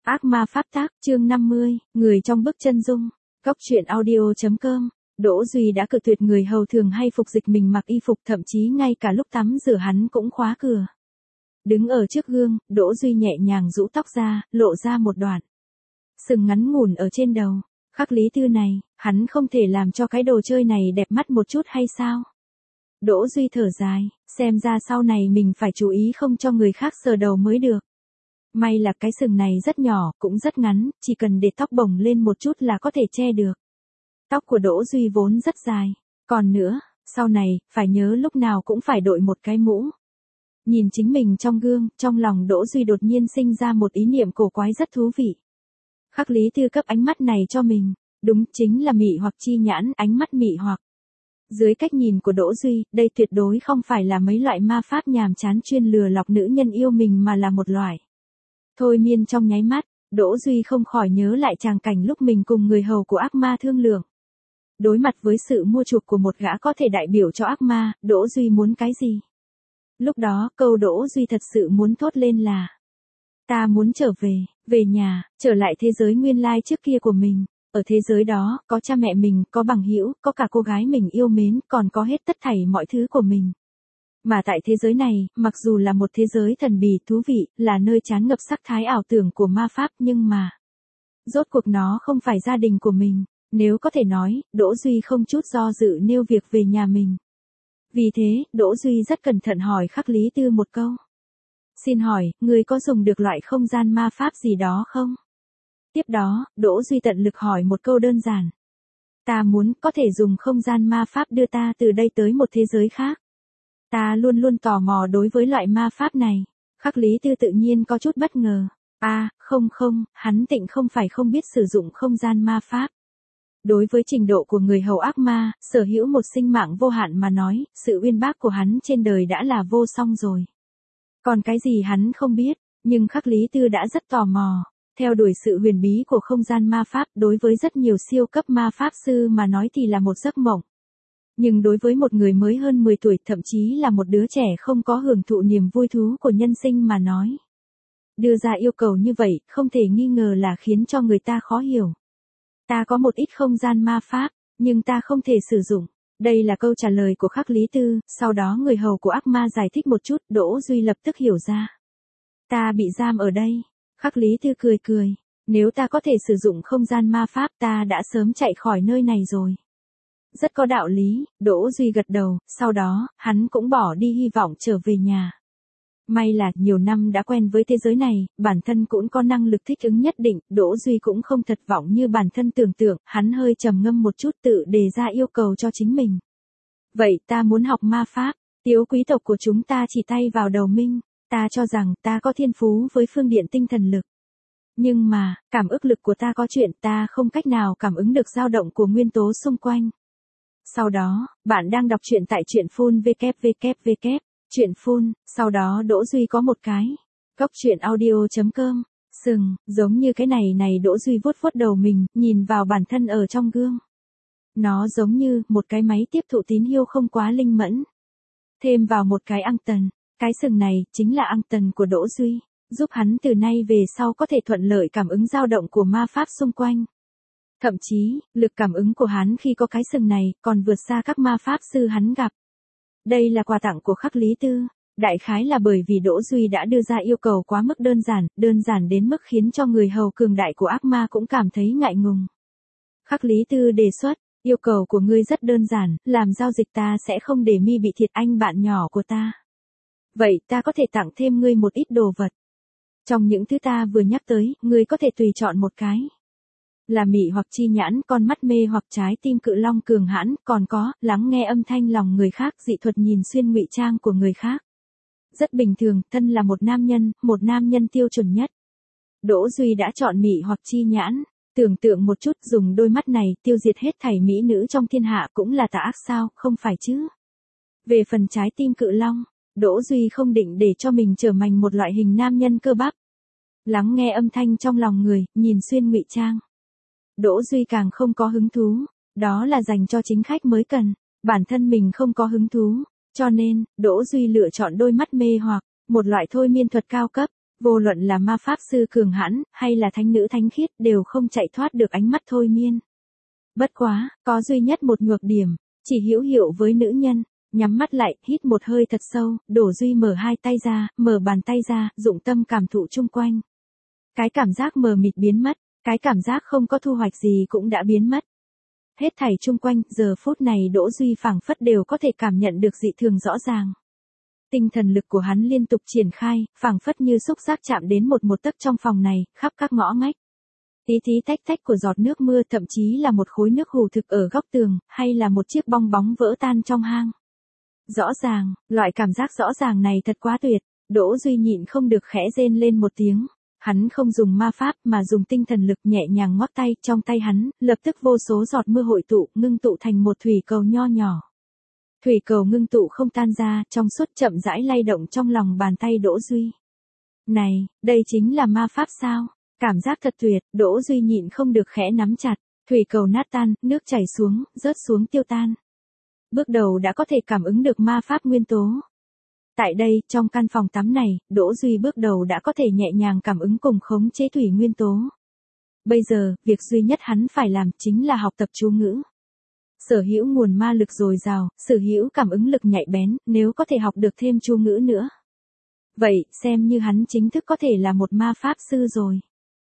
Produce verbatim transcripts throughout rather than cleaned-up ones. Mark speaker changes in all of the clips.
Speaker 1: Ác ma pháp tác, chương năm mươi, người trong bức chân dung. Góc truyện audio chấm com. Đỗ Duy đã cự tuyệt người hầu thường hay phục dịch mình mặc y phục, thậm chí ngay cả lúc tắm rửa hắn cũng khóa cửa. Đứng ở trước gương, Đỗ Duy nhẹ nhàng rũ tóc ra, lộ ra một đoạn sừng ngắn ngủn ở trên đầu. Khắc Lý Tư này, hắn không thể làm cho cái đồ chơi này đẹp mắt một chút hay sao? Đỗ Duy thở dài, xem ra sau này mình phải chú ý không cho người khác sờ đầu mới được. May là cái sừng này rất nhỏ, cũng rất ngắn, chỉ cần để tóc bồng lên một chút là có thể che được. Tóc của Đỗ Duy vốn rất dài. Còn nữa, sau này, phải nhớ lúc nào cũng phải đội một cái mũ. Nhìn chính mình trong gương, trong lòng Đỗ Duy đột nhiên sinh ra một ý niệm cổ quái rất thú vị. Khắc Lý Tư cấp ánh mắt này cho mình, đúng chính là mị hoặc chi nhãn, ánh mắt mị hoặc. Dưới cách nhìn của Đỗ Duy, đây tuyệt đối không phải là mấy loại ma pháp nhàm chán chuyên lừa lọc nữ nhân yêu mình mà là một loại thôi miên. Trong nháy mắt, Đỗ Duy không khỏi nhớ lại tràng cảnh lúc mình cùng người hầu của ác ma thương lượng. Đối mặt với sự mua chuộc của một gã có thể đại biểu cho ác ma, Đỗ Duy muốn cái gì? Lúc đó, câu Đỗ Duy thật sự muốn thốt lên là: ta muốn trở về, về nhà, trở lại thế giới nguyên lai trước kia của mình. Ở thế giới đó, có cha mẹ mình, có bằng hữu, có cả cô gái mình yêu mến, còn có hết tất thảy mọi thứ của mình. Mà tại thế giới này, mặc dù là một thế giới thần bí thú vị, là nơi tràn ngập sắc thái ảo tưởng của ma pháp, nhưng mà rốt cuộc nó không phải gia đình của mình. Nếu có thể nói, Đỗ Duy không chút do dự nêu việc về nhà mình. Vì thế, Đỗ Duy rất cẩn thận hỏi Khắc Lý Tư một câu. Xin hỏi, người có dùng được loại không gian ma pháp gì đó không? Tiếp đó, Đỗ Duy tận lực hỏi một câu đơn giản. Ta muốn có thể dùng không gian ma pháp đưa ta từ đây tới một thế giới khác. Ta luôn luôn tò mò đối với loại ma pháp này. Khắc Lý Tư tự nhiên có chút bất ngờ. À, không không, hắn tịnh không phải không biết sử dụng không gian ma pháp. Đối với trình độ của người hầu ác ma, sở hữu một sinh mạng vô hạn mà nói, sự uyên bác của hắn trên đời đã là vô song rồi. Còn cái gì hắn không biết, nhưng Khắc Lý Tư đã rất tò mò. Theo đuổi sự huyền bí của không gian ma pháp đối với rất nhiều siêu cấp ma pháp sư mà nói thì là một giấc mộng. Nhưng đối với một người mới hơn mười tuổi, thậm chí là một đứa trẻ không có hưởng thụ niềm vui thú của nhân sinh mà nói, đưa ra yêu cầu như vậy, không thể nghi ngờ là khiến cho người ta khó hiểu. Ta có một ít không gian ma pháp, nhưng ta không thể sử dụng. Đây là câu trả lời của Khắc Lý Tư, sau đó người hầu của ác ma giải thích một chút, Đỗ Duy lập tức hiểu ra. Ta bị giam ở đây. Khắc Lý Tư cười cười, nếu ta có thể sử dụng không gian ma pháp ta đã sớm chạy khỏi nơi này rồi. Rất có đạo lý, Đỗ Duy gật đầu, sau đó, hắn cũng bỏ đi hy vọng trở về nhà. May là, nhiều năm đã quen với thế giới này, bản thân cũng có năng lực thích ứng nhất định, Đỗ Duy cũng không thật vọng như bản thân tưởng tượng, hắn hơi trầm ngâm một chút tự đề ra yêu cầu cho chính mình. Vậy ta muốn học ma pháp, tiếu quý tộc của chúng ta chỉ tay vào đầu minh, ta cho rằng ta có thiên phú với phương điện tinh thần lực. Nhưng mà, cảm ứng lực của ta có chuyện ta không cách nào cảm ứng được dao động của nguyên tố xung quanh. Sau đó, bạn đang đọc truyện tại truyện phun www. Chuyện phun, sau đó Đỗ Duy có một cái. Góc truyện audio chấm com. Sừng, giống như cái này này Đỗ Duy vuốt vuốt đầu mình, nhìn vào bản thân ở trong gương. Nó giống như một cái máy tiếp thụ tín hiệu không quá linh mẫn. Thêm vào một cái ăng tần. Cái sừng này, chính là ăng tần của Đỗ Duy, giúp hắn từ nay về sau có thể thuận lợi cảm ứng dao động của ma pháp xung quanh. Thậm chí, lực cảm ứng của hắn khi có cái sừng này, còn vượt xa các ma pháp sư hắn gặp. Đây là quà tặng của Khắc Lý Tư, đại khái là bởi vì Đỗ Duy đã đưa ra yêu cầu quá mức đơn giản, đơn giản đến mức khiến cho người hầu cường đại của ác ma cũng cảm thấy ngại ngùng. Khắc Lý Tư đề xuất, yêu cầu của ngươi rất đơn giản, làm giao dịch ta sẽ không để mi bị thiệt anh bạn nhỏ của ta. Vậy ta có thể tặng thêm ngươi một ít đồ vật. Trong những thứ ta vừa nhắc tới, ngươi có thể tùy chọn một cái. Là mị hoặc chi nhãn, con mắt mê hoặc trái tim cự long cường hãn, còn có, lắng nghe âm thanh lòng người khác, dị thuật nhìn xuyên ngụy trang của người khác. Rất bình thường, thân là một nam nhân, một nam nhân tiêu chuẩn nhất. Đỗ Duy đã chọn mị hoặc chi nhãn, tưởng tượng một chút dùng đôi mắt này tiêu diệt hết thảy mỹ nữ trong thiên hạ cũng là tà ác sao, không phải chứ. Về phần trái tim cự long, Đỗ Duy không định để cho mình trở thành một loại hình nam nhân cơ bắp. Lắng nghe âm thanh trong lòng người, nhìn xuyên ngụy trang. Đỗ Duy càng không có hứng thú, đó là dành cho chính khách mới cần, bản thân mình không có hứng thú, cho nên, Đỗ Duy lựa chọn đôi mắt mê hoặc, một loại thôi miên thuật cao cấp. Vô luận là ma pháp sư cường hãn, hay là thánh nữ thánh khiết đều không chạy thoát được ánh mắt thôi miên. Bất quá, có duy nhất một nhược điểm, chỉ hữu hiệu với nữ nhân. Nhắm mắt lại, hít một hơi thật sâu, Đỗ Duy mở hai tay ra, mở bàn tay ra, dụng tâm cảm thụ chung quanh. Cái cảm giác mờ mịt biến mất, cái cảm giác không có thu hoạch gì cũng đã biến mất. Hết thảy chung quanh, giờ phút này Đỗ Duy phảng phất đều có thể cảm nhận được dị thường rõ ràng. Tinh thần lực của hắn liên tục triển khai, phảng phất như xúc giác chạm đến một một tấc trong phòng này, khắp các ngõ ngách. Tí tí tách tách của giọt nước mưa, thậm chí là một khối nước hù thực ở góc tường, hay là một chiếc bong bóng vỡ tan trong hang. Rõ ràng, loại cảm giác rõ ràng này thật quá tuyệt, Đỗ Duy nhịn không được khẽ rên lên một tiếng. Hắn không dùng ma pháp mà dùng tinh thần lực nhẹ nhàng ngoắc tay, trong tay hắn, lập tức vô số giọt mưa hội tụ, ngưng tụ thành một thủy cầu nho nhỏ. Thủy cầu ngưng tụ không tan ra, trong suốt chậm rãi lay động trong lòng bàn tay Đỗ Duy. Này, đây chính là ma pháp sao? Cảm giác thật tuyệt, Đỗ Duy nhịn không được khẽ nắm chặt, thủy cầu nát tan, nước chảy xuống, rớt xuống tiêu tan. Bước đầu đã có thể cảm ứng được ma pháp nguyên tố. Tại đây, trong căn phòng tắm này, Đỗ Duy bước đầu đã có thể nhẹ nhàng cảm ứng cùng khống chế thủy nguyên tố. Bây giờ, việc duy nhất hắn phải làm chính là học tập chú ngữ. Sở hữu nguồn ma lực dồi dào, sở hữu cảm ứng lực nhạy bén, nếu có thể học được thêm chú ngữ nữa. Vậy, xem như hắn chính thức có thể là một ma pháp sư rồi.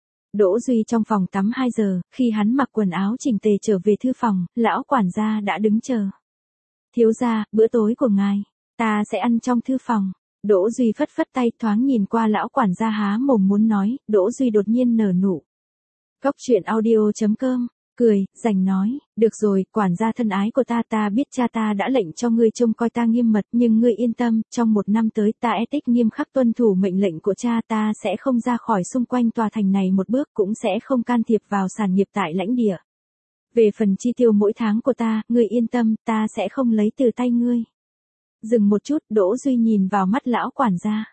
Speaker 1: Đỗ Duy trong phòng tắm hai giờ, khi hắn mặc quần áo chỉnh tề trở về thư phòng, lão quản gia đã đứng chờ. Thiếu gia, bữa tối của ngài, ta sẽ ăn trong thư phòng. Đỗ Duy phất phất tay, thoáng nhìn qua lão quản gia há mồm muốn nói, Đỗ Duy đột nhiên nở nụ. Góc truyện audio chấm com, cười, rành nói, được rồi, quản gia thân ái của ta, ta biết cha ta đã lệnh cho ngươi trông coi ta nghiêm mật, nhưng ngươi yên tâm, trong một năm tới ta etic nghiêm khắc tuân thủ mệnh lệnh của cha, ta sẽ không ra khỏi xung quanh tòa thành này một bước, cũng sẽ không can thiệp vào sản nghiệp tại lãnh địa. Về phần chi tiêu mỗi tháng của ta, ngươi yên tâm, ta sẽ không lấy từ tay ngươi. Dừng một chút, Đỗ Duy nhìn vào mắt lão quản gia.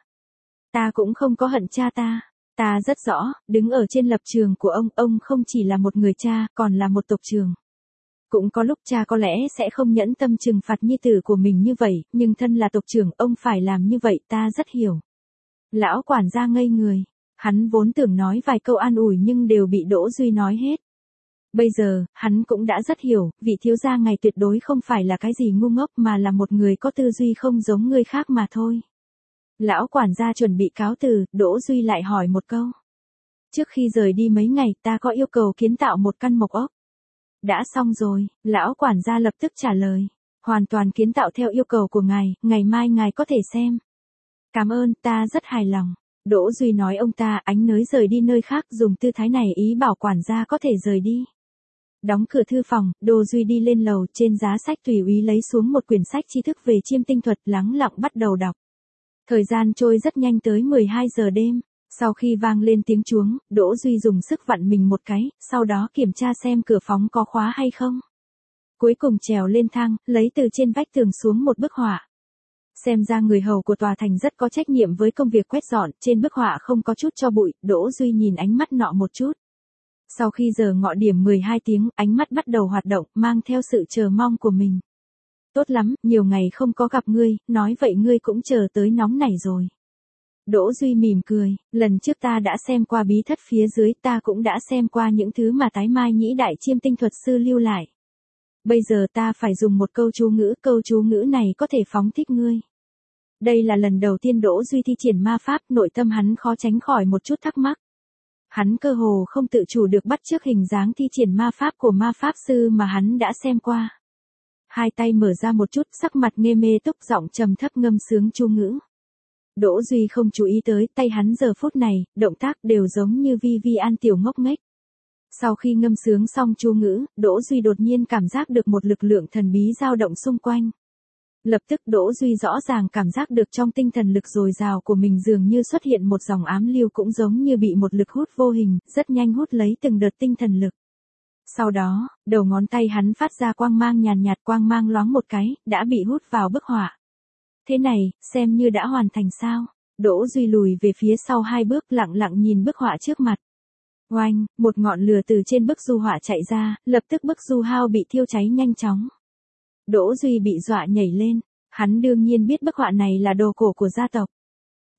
Speaker 1: Ta cũng không có hận cha ta. Ta rất rõ, đứng ở trên lập trường của ông, ông không chỉ là một người cha, còn là một tộc trưởng. Cũng có lúc cha có lẽ sẽ không nhẫn tâm trừng phạt nhi tử của mình như vậy, nhưng thân là tộc trưởng, ông phải làm như vậy, ta rất hiểu. Lão quản gia ngây người. Hắn vốn tưởng nói vài câu an ủi nhưng đều bị Đỗ Duy nói hết. Bây giờ, hắn cũng đã rất hiểu, vị thiếu gia ngài tuyệt đối không phải là cái gì ngu ngốc mà là một người có tư duy không giống người khác mà thôi. Lão quản gia chuẩn bị cáo từ, Đỗ Duy lại hỏi một câu. Trước khi rời đi mấy ngày, ta có yêu cầu kiến tạo một căn mộc ốc. Đã xong rồi, lão quản gia lập tức trả lời. Hoàn toàn kiến tạo theo yêu cầu của ngài, ngày mai ngài có thể xem. Cảm ơn, ta rất hài lòng. Đỗ Duy nói ông ta ánh nới rời đi nơi khác, dùng tư thái này ý bảo quản gia có thể rời đi. Đóng cửa thư phòng, Đỗ Duy đi lên lầu, trên giá sách tùy ý lấy xuống một quyển sách tri thức về chiêm tinh thuật, lắng lặng bắt đầu đọc. Thời gian trôi rất nhanh, tới mười hai giờ đêm, sau khi vang lên tiếng chuông, Đỗ Duy dùng sức vặn mình một cái, sau đó kiểm tra xem cửa phòng có khóa hay không. Cuối cùng trèo lên thang, lấy từ trên vách tường xuống một bức họa. Xem ra người hầu của tòa thành rất có trách nhiệm với công việc quét dọn, trên bức họa không có chút tro bụi, Đỗ Duy nhìn ánh mắt nọ một chút. Sau khi giờ ngọ điểm mười hai tiếng, ánh mắt bắt đầu hoạt động, mang theo sự chờ mong của mình. Tốt lắm, nhiều ngày không có gặp ngươi, nói vậy ngươi cũng chờ tới nóng nảy rồi. Đỗ Duy mỉm cười, lần trước ta đã xem qua bí thất phía dưới, ta cũng đã xem qua những thứ mà tái mai nhĩ đại chiêm tinh thuật sư lưu lại. Bây giờ ta phải dùng một câu chú ngữ, câu chú ngữ này có thể phóng thích ngươi. Đây là lần đầu tiên Đỗ Duy thi triển ma pháp, nội tâm hắn khó tránh khỏi một chút thắc mắc. Hắn cơ hồ không tự chủ được bắt chước hình dáng thi triển ma pháp của ma pháp sư mà hắn đã xem qua. Hai tay mở ra một chút, sắc mặt ngê mê túc, giọng trầm thấp ngâm sướng chú ngữ. Đỗ Duy không chú ý tới, tay hắn giờ phút này, động tác đều giống như Vi Vi An tiểu ngốc nghếch. Sau khi ngâm sướng xong chú ngữ, Đỗ Duy đột nhiên cảm giác được một lực lượng thần bí dao động xung quanh. Lập tức Đỗ Duy rõ ràng cảm giác được trong tinh thần lực dồi dào của mình dường như xuất hiện một dòng ám lưu, cũng giống như bị một lực hút vô hình, rất nhanh hút lấy từng đợt tinh thần lực. Sau đó, đầu ngón tay hắn phát ra quang mang nhàn nhạt, quang mang loáng một cái, đã bị hút vào bức họa. Thế này, xem như đã hoàn thành sao? Đỗ Duy lùi về phía sau hai bước, lặng lặng nhìn bức họa trước mặt. Oanh, một ngọn lửa từ trên bức du họa chạy ra, lập tức bức du hao bị thiêu cháy nhanh chóng. Đỗ Duy bị dọa nhảy lên, hắn đương nhiên biết bức họa này là đồ cổ của gia tộc.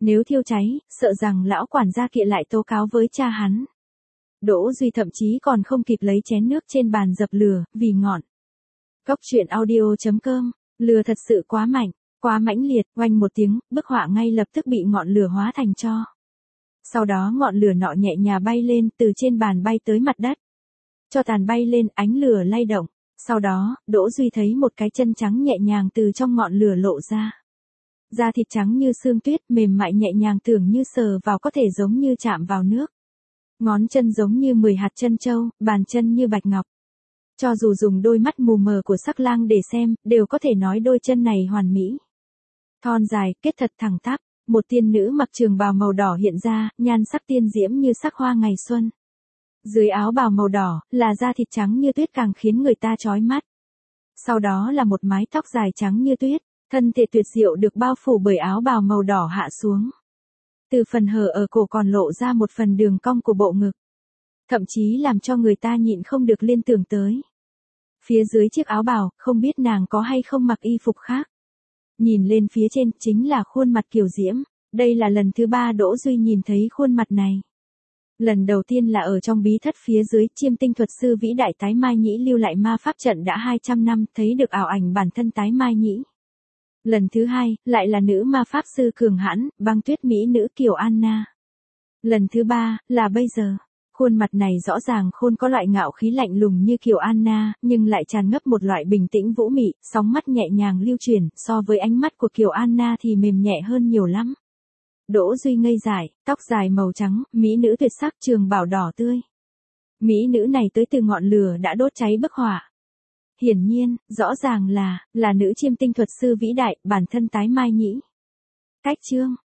Speaker 1: Nếu thiêu cháy, sợ rằng lão quản gia kia lại tố cáo với cha hắn. Đỗ Duy thậm chí còn không kịp lấy chén nước trên bàn dập lửa, vì ngọn. Cốc truyện audio chấm com, lửa thật sự quá mạnh, quá mãnh liệt, oanh một tiếng, bức họa ngay lập tức bị ngọn lửa hóa thành tro. Sau đó ngọn lửa nọ nhẹ nhàng bay lên, từ trên bàn bay tới mặt đất. Cho tàn bay lên, ánh lửa lay động. Sau đó, Đỗ Duy thấy một cái chân trắng nhẹ nhàng từ trong ngọn lửa lộ ra. Da thịt trắng như sương tuyết, mềm mại nhẹ nhàng, tưởng như sờ vào có thể giống như chạm vào nước. Ngón chân giống như mười hạt chân châu, bàn chân như bạch ngọc. Cho dù dùng đôi mắt mù mờ của sắc lang để xem, đều có thể nói đôi chân này hoàn mỹ. Thon dài, kết thật thẳng tắp, một tiên nữ mặc trường bào màu đỏ hiện ra, nhan sắc tiên diễm như sắc hoa ngày xuân. Dưới áo bào màu đỏ, là da thịt trắng như tuyết càng khiến người ta chói mắt. Sau đó là một mái tóc dài trắng như tuyết, thân thể tuyệt diệu được bao phủ bởi áo bào màu đỏ hạ xuống. Từ phần hở ở cổ còn lộ ra một phần đường cong của bộ ngực. Thậm chí làm cho người ta nhịn không được liên tưởng tới. Phía dưới chiếc áo bào, không biết nàng có hay không mặc y phục khác. Nhìn lên phía trên, chính là khuôn mặt kiều diễm. Đây là lần thứ ba Đỗ Duy nhìn thấy khuôn mặt này. Lần đầu tiên là ở trong bí thất phía dưới, Chiêm Tinh thuật sư vĩ đại Tái Mai Nhĩ lưu lại ma pháp trận đã hai trăm năm, thấy được ảo ảnh bản thân Tái Mai Nhĩ. Lần thứ hai, lại là nữ ma pháp sư cường hãn, băng tuyết mỹ nữ Kiều Anna. Lần thứ ba, là bây giờ. Khuôn mặt này rõ ràng khôn có loại ngạo khí lạnh lùng như Kiều Anna, nhưng lại tràn ngập một loại bình tĩnh vũ mị, sóng mắt nhẹ nhàng lưu chuyển, so với ánh mắt của Kiều Anna thì mềm nhẹ hơn nhiều lắm. Đỗ Duy ngây dại, tóc dài màu trắng, mỹ nữ tuyệt sắc, trường bào đỏ tươi. Mỹ nữ này tới từ ngọn lửa đã đốt cháy bức họa. Hiển nhiên, rõ ràng là, là nữ chiêm tinh thuật sư vĩ đại, bản thân Tái Mai Nhĩ. Cách chương